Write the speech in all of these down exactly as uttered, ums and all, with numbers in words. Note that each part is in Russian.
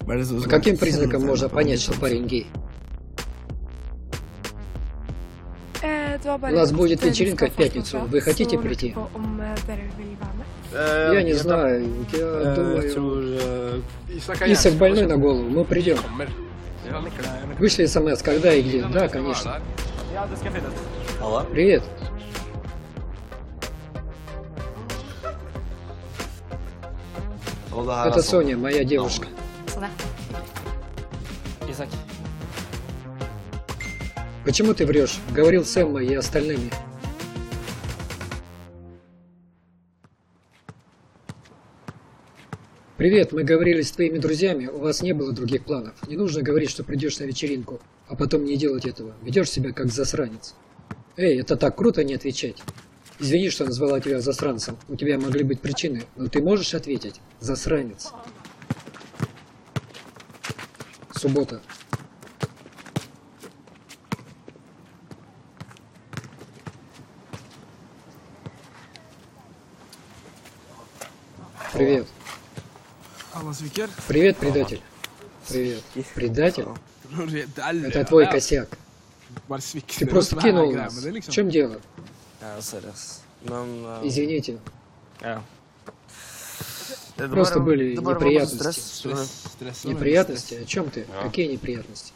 По каким признакам можно понять, что парень гей? У нас будет вечеринка в пятницу. Вы хотите прийти? Я не знаю. Я думаю... Исак больной на голову. Мы придем. Вышли смс. Когда и где? Да, конечно. Привет. Это Соня, моя девушка. Почему ты врешь? Говорил с Эммой и остальными. Привет, мы говорили с твоими друзьями, у вас не было других планов. Не нужно говорить, что придешь на вечеринку, а потом не делать этого. Ведешь себя как засранец. Эй, это так круто не отвечать. Извини, что назвала тебя засранцем. У тебя могли быть причины, но ты можешь ответить? Засранец. Суббота. Привет. Привет, предатель. Привет. Предатель? Это твой косяк. Ты просто кинул нас. В чем дело? Извините. Просто были неприятности. Неприятности? О чем ты? Какие неприятности?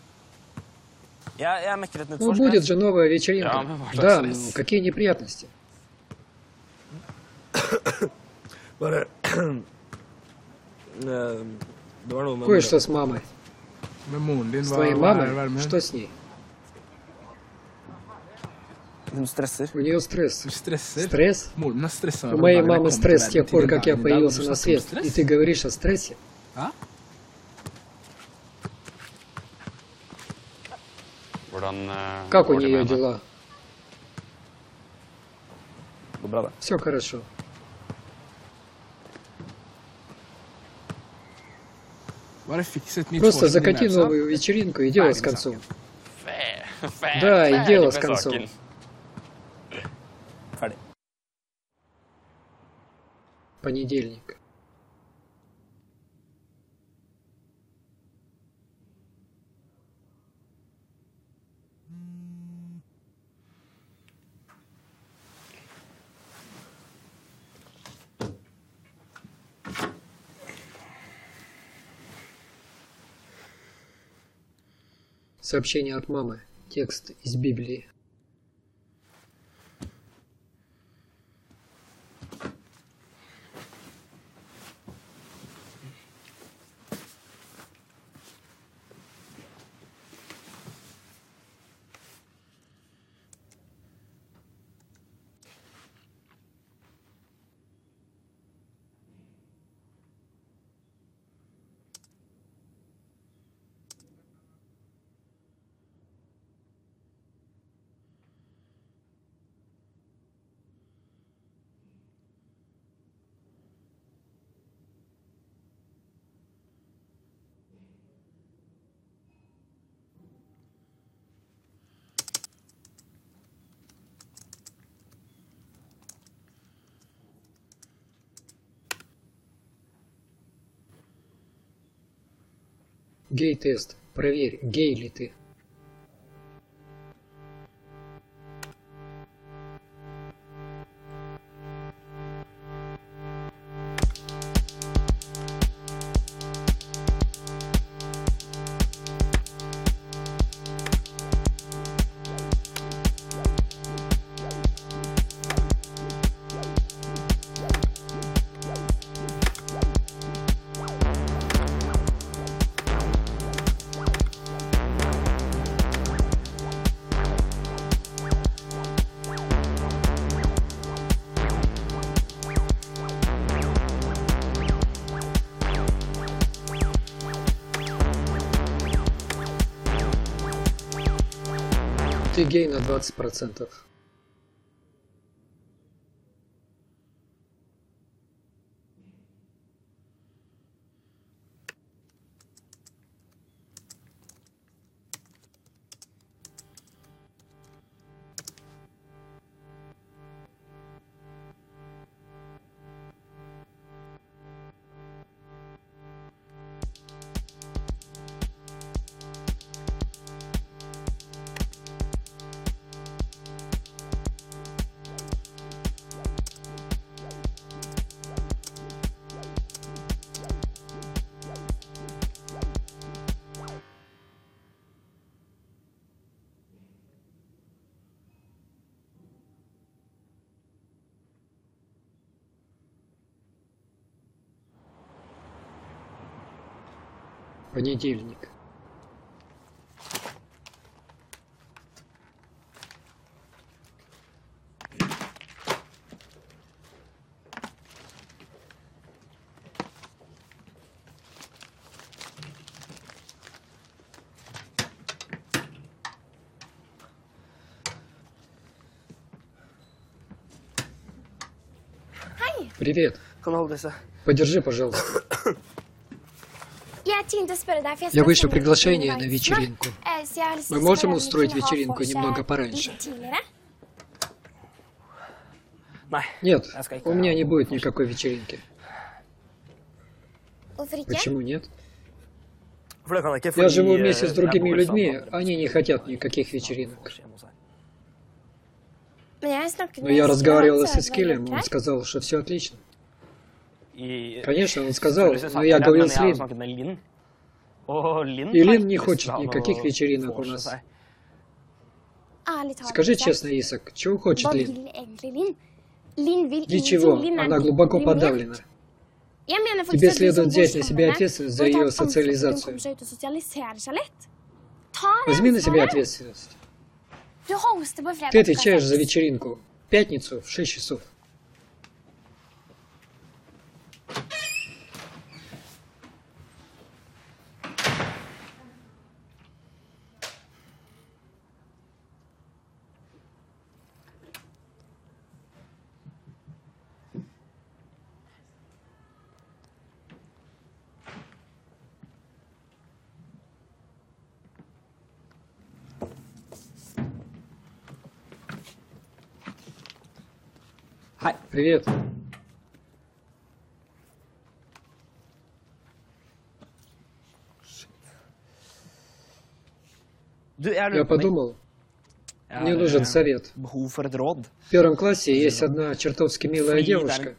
Ну, будет же новая вечеринка. Да, но какие неприятности? Кое-что с мамой. С твоей мамой? Что с ней? У нее стресс. Стресс? У моей мамы стресс с тех пор, как я появился на свет. И ты говоришь о стрессе? Как у нее дела? Все хорошо. Просто закати новую вечеринку и дело с концом. Да, и дело с концом. Понедельник. Сообщение от мамы. Текст из Библии. Гей-тест. Проверь, гей ли ты. Ты гей на двадцать процентов. Понедельник. Привет. Подержи, пожалуйста. Я вышлю приглашение на вечеринку. Мы можем устроить вечеринку немного пораньше? Нет, у меня не будет никакой вечеринки. Почему нет? Я живу вместе с другими людьми, они не хотят никаких вечеринок. Но я разговаривал с Эскилем, он сказал, что все отлично. Конечно, он сказал, но я говорил с Лин. И Лин не хочет никаких вечеринок у нас. Скажи честно, Исак, чего хочет Лин? Ничего, она глубоко подавлена. Тебе следует взять на себя ответственность за ее социализацию. Возьми на себя ответственность. Ты отвечаешь за вечеринку. В пятницу в шесть часов. Привет. Я подумал, мне нужен совет. В первом классе есть одна чертовски милая девушка.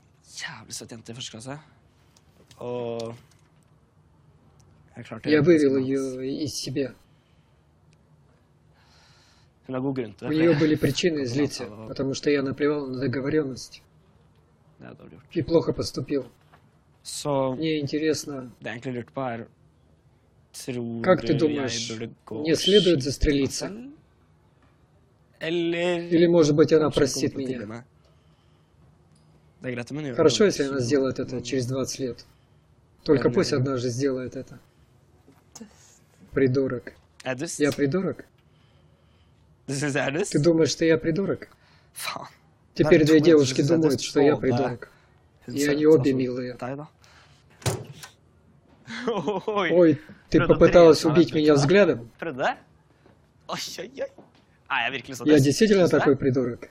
Я вывел ее из себя. У нее были причины злиться, потому что я наплевал на договоренность. И плохо поступил. Мне интересно, как ты думаешь, мне следует застрелиться? Или, может быть, она простит меня? Хорошо, если она сделает это через двадцать лет. Только пусть однажды сделает это. Придурок. Я придурок? Ты думаешь, что я придурок? Теперь две девушки думают, что я придурок. И они обе милые. Ой, ты попыталась убить меня взглядом? Я действительно такой придурок?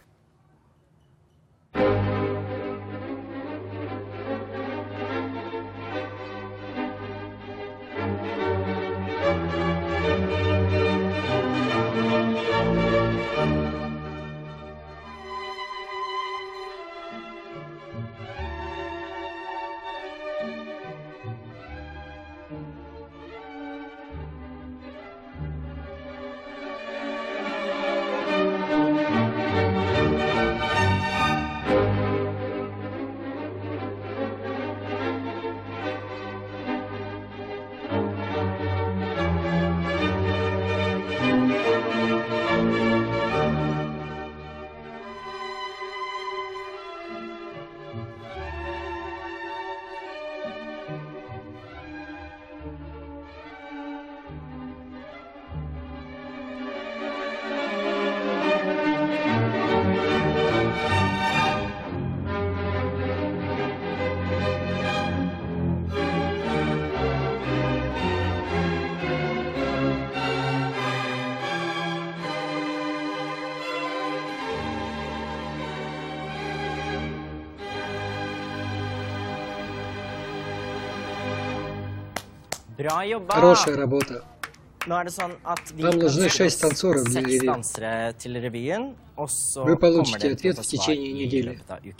Хорошая работа. Нам нужны шесть танцоров для ревью. Вы получите ответ в течение недели.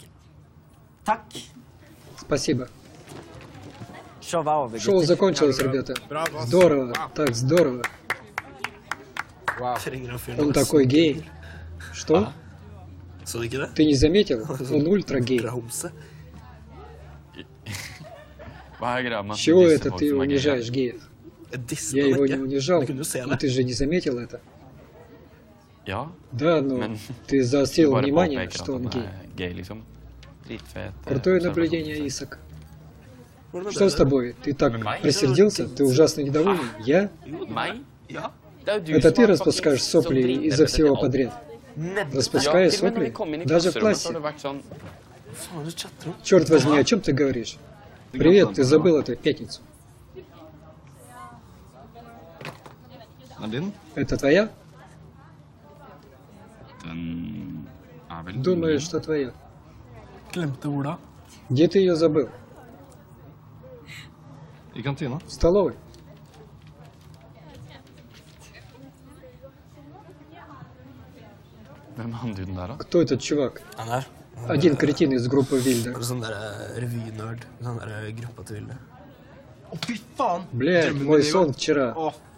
Спасибо. Шоу закончилось, ребята. Здорово, так здорово. Он такой гей. Что? Ты не заметил? Он ультра гей. С чего это ты унижаешь геев? Я его не унижал, но ты же не заметил это? Да, но ты заострил внимание, что он гей. Крутое наблюдение, Исак. Что с тобой? Ты так рассердился? Ты ужасно недоволен? Я? Это ты распускаешь сопли из-за всего подряд? Распускаешь сопли? Даже в классе? Черт возьми, о чем ты говоришь? Привет, ты забыл эту пятницу. Это твоя? Думаю, что твоя. Где ты ее забыл? В столовой. Кто этот чувак? Один кретин из группы Вильда. Блядь, мой сон вчера.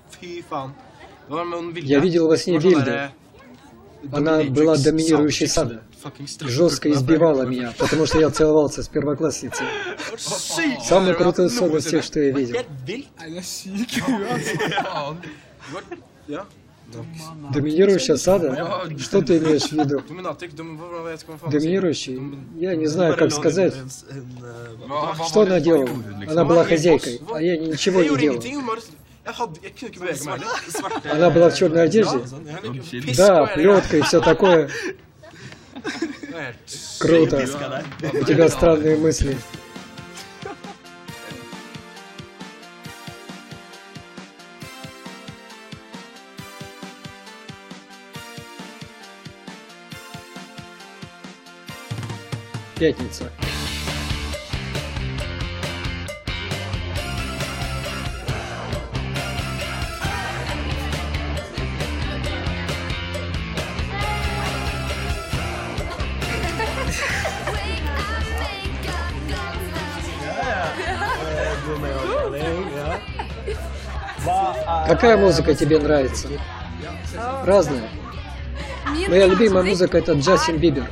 Я видел во сне Вильду. Она была доминирующей сада. Жестко избивала меня, потому что я целовался с первоклассницей. Самый крутой сон из всех, что я видел. Доминирующая сада? Что ты имеешь в виду? Доминирующий? Я не знаю, как сказать. Что она делала? Она была хозяйкой, а я ничего не делал. Она была в черной одежде? Да, плетка и все такое. Круто. У тебя странные мысли. Пятница. Какая музыка тебе нравится? Разная. Моя любимая музыка — это Джастин Бибер.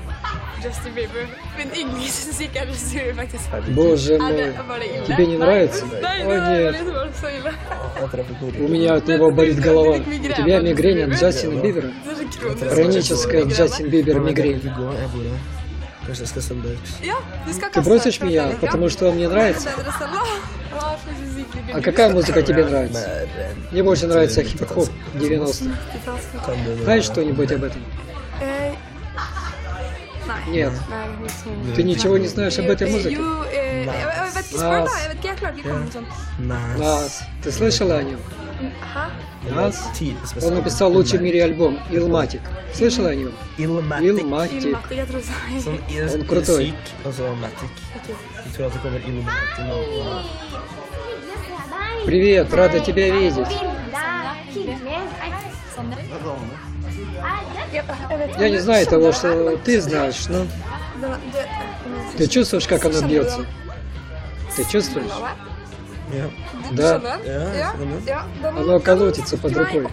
Боже мой, тебе не нравится? О нет. У меня от него болит голова. У тебя мигрень от Джастина Бибера? Хроническая Джастин Бибер мигрень. Ты бросишь меня, потому что он мне нравится? А какая музыка тебе нравится? Мне больше нравится хип-хоп девяностых. Знаешь что-нибудь об этом? Нет. Ты ничего не знаешь об этой музыке? Нас. Нас. Ты слышала о нем? Нас? Он написал лучший в мире альбом «Illmatic». Слышала о нем? Illmatic. Он крутой. Привет, рада тебя видеть. Я не знаю того, что ты знаешь, но... Ты чувствуешь, как оно бьется? Ты чувствуешь? Да. Оно колотится под рукой.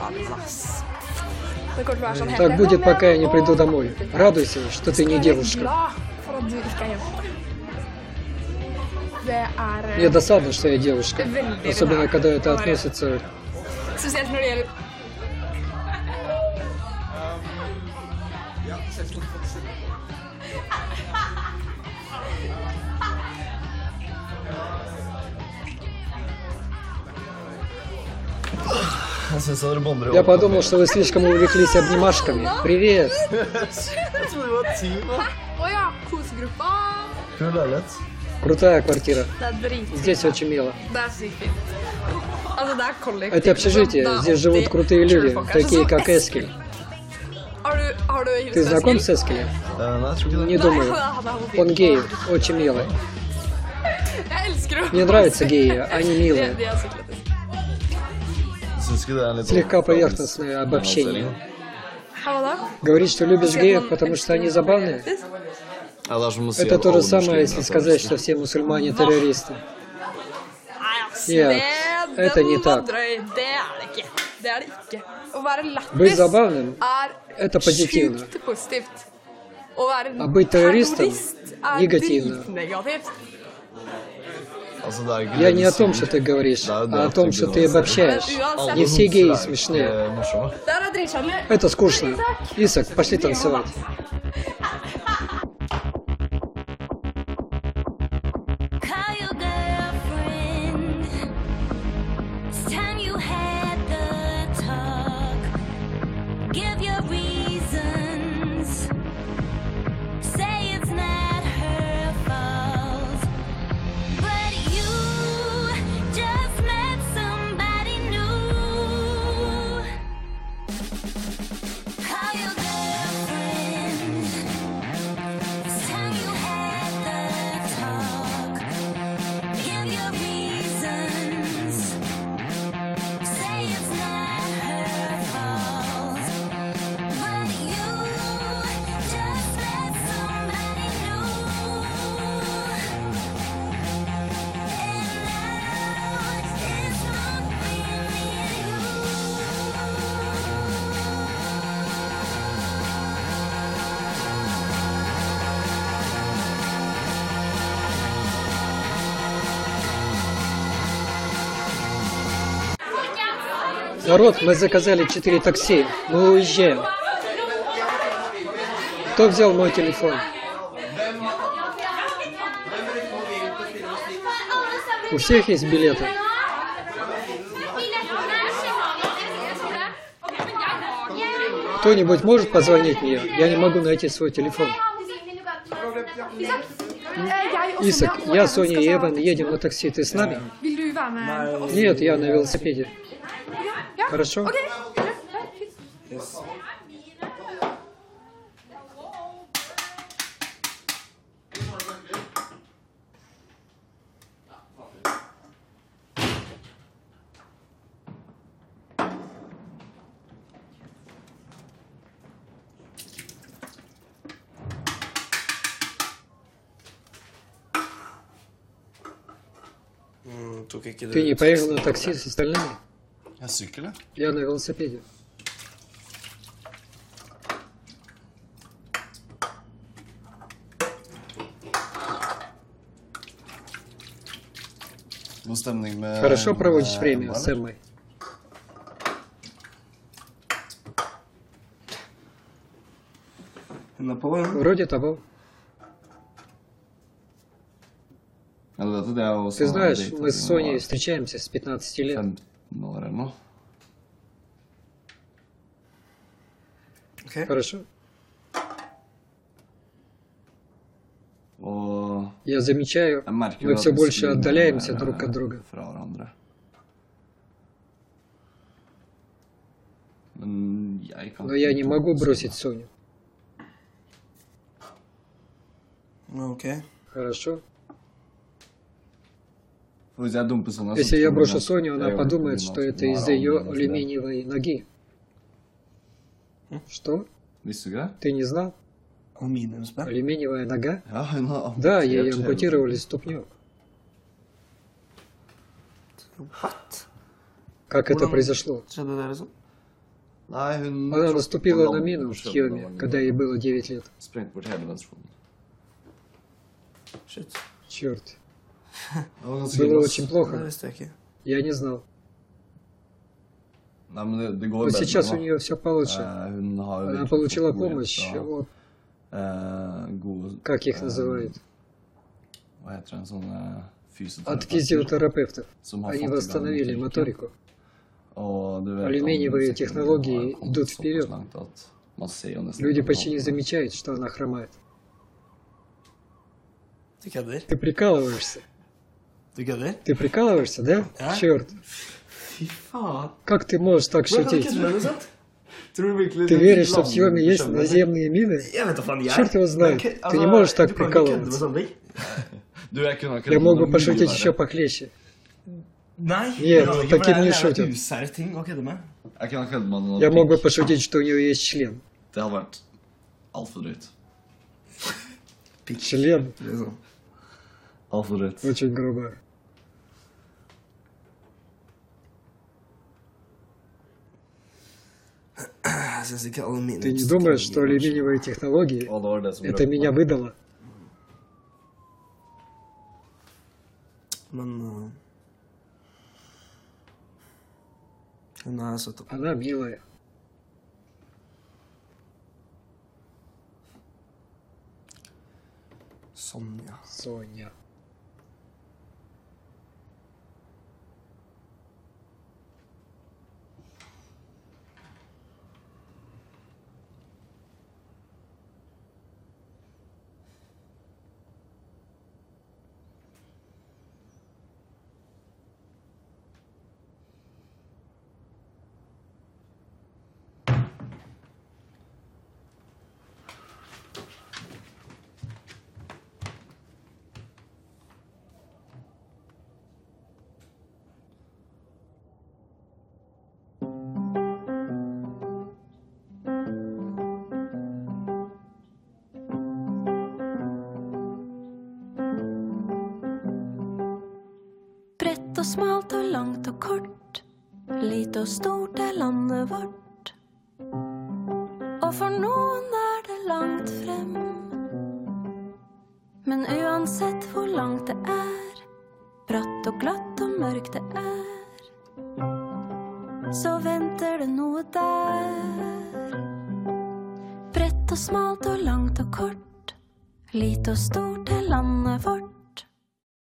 Так будет, пока я не приду домой. Радуйся, что ты не девушка. Мне досадно, что я девушка. Особенно, когда это относится... Я подумал, что вы слишком увлеклись обнимашками. Привет! Крутая квартира. Здесь очень мило. Это общежитие. Здесь живут крутые люди, такие как Эскель. Ты знаком с Эскелем? Не думаю. Он гей, очень милый. Мне нравятся геи, они милые. Слегка поверхностное обобщение. Говорит, что любишь геев, потому что они забавные? Это то же самое, если сказать, что все мусульмане террористы. Нет, это не так. Быть забавным – это позитивно. А быть террористом – негативно. Altså, det er ikke Я det не du о том, sier. что ты говоришь, Det er jo det а о at том, du что begynner ты å si. обобщаешь. Uansett. Не все геи Alle смешные. er ikke morsomme. Der er dritsjarmy. Это скучно. Исак, пошли танцевать. Call your girlfriend. It's time you had the talk. Give your reasons. Say it's not her fault. But you just met somebody new. Call your girlfriend. It's time you had the talk. Give your reasons. Say it's not her fault. But you just met somebody new. And now it's not really you. Народ, мы заказали четыре такси. Мы уезжаем. Кто взял мой телефон? У всех есть билеты? Кто-нибудь может позвонить мне? Я не могу найти свой телефон. Исак, я, Соня и Эван едем на такси. Ты с нами? Vil du være med? Нет, я на велосипеде. Хорошо? Ok, greit, greit, fint. Mm, tok ikke Ты не det. поехал на такси с остальными? Jeg sykler, Я на велосипеде. God stemning med... Хорошо проводишь med время Emma, с eller? Эммой? Hun er på, hun. Вроде того. Ja, du vet at jeg også Ты har знаешь, datet мы с siden Соней jeg var встречаемся с пятнадцати лет. femten år eller noe. Ok. Хорошо? Og Я замечаю, jeg merker мы jo все at vi больше sklir отдаляемся mer, друг от eh, друга. fra hverandre. Men jeg kan Но я не ikke могу si бросить det. Соню. Ok. Хорошо? For hvis jeg dumper sånn, så Если я tror брошу at Соню, det она er jo подумает, fordi что hun это har из-за ее alvorlig алюминиевой ноги. Что? Visste du ikke det? Ты не знал? Aluminiumspenn. Алюминиевая нога? Ja, hun har Да, ей amputert hele- ампутировали ступню. What? Как это Hvordan- произошло? Skjedde det, liksom? Nei, hun Она trådte наступила på на lampen мину og в skjønte Киеве, det var когда ей было девять лет. Sprengte bort hele venstrefoten. Shit. Черт. Det var ganske Было ille, ass. очень Det плохо. visste jeg ikke. Я не знал. Nei, men det, det går Но bedre сейчас у nå. нее все получше. Eh, Hun har jo Она virkelig получила fått god hjelp помощь fra, от, eh, gode, как их eh, называют, Hva heter det, sånne от fysioterapeuter физиотерапевтов. som har Они fått i gang восстановили motorikken. моторику. Og du vet, Алюминиевые alle технологии har kommet идут såpass вперед. langt at man ser jo nesten Люди ikke почти не hvordan- замечают, что она хромает. Du kødder? Ты прикалываешься? Du kødder? Ты прикалываешься, да? Да. Черт. Fy faen. Как ты можешь так Hvordan шутить? kødder du med sånt? Tror du virkelig Ты du веришь, что в blander Киеве есть forskjellige- наземные мины? Jeg vet da faen, jeg. Черт его знает. Men kø- Ты не можешь так du kan ikke kødde med прикалываться. sånne ting. Du, jeg kunne ha Я køddet мог med бы mye пошутить verre. еще похлеще. Nei, Нет, det går ikke, таким for не det er en шутят. jævla usær ting å kødde med. Jeg kunne ha køddet med noe Я мог бы pikk. пошутить, что у нее есть член. Det hadde vært altfor drøyt. Член. Liksom. Altfor drøyt. Очень грубо. Jeg synes ikke aluminium... Ты не думаешь, что алюминиевые технологии Og det var det som это rørte меня meg. выдало? Men uh, hun er søt. Она милая. Sonja. Соня. Bredt og smalt og langt og kort, lite og stort er landet vårt. Og for noen er det langt frem. Men uansett hvor langt det er, bratt og glatt og mørkt det er, så venter det noe der. Bredt og smalt og langt og kort, lite og stort er landet vårt.